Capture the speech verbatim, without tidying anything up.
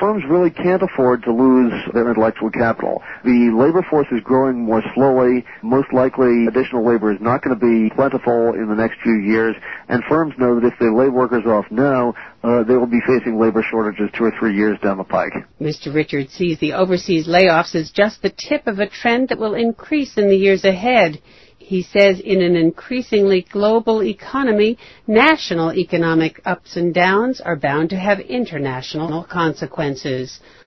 firms really can't afford to lose their intellectual capital. The labor force is growing more slowly. Most likely, additional labor is not going to be plentiful in the next few years, and firms know that if they lay workers off now, uh, they will be facing labor shortages two or three years down the pike. Mister Richards sees the overseas layoffs as just the tip of a trend that will increase in the years ahead. He says in an increasingly global economy, national economic ups and downs are bound to have international consequences.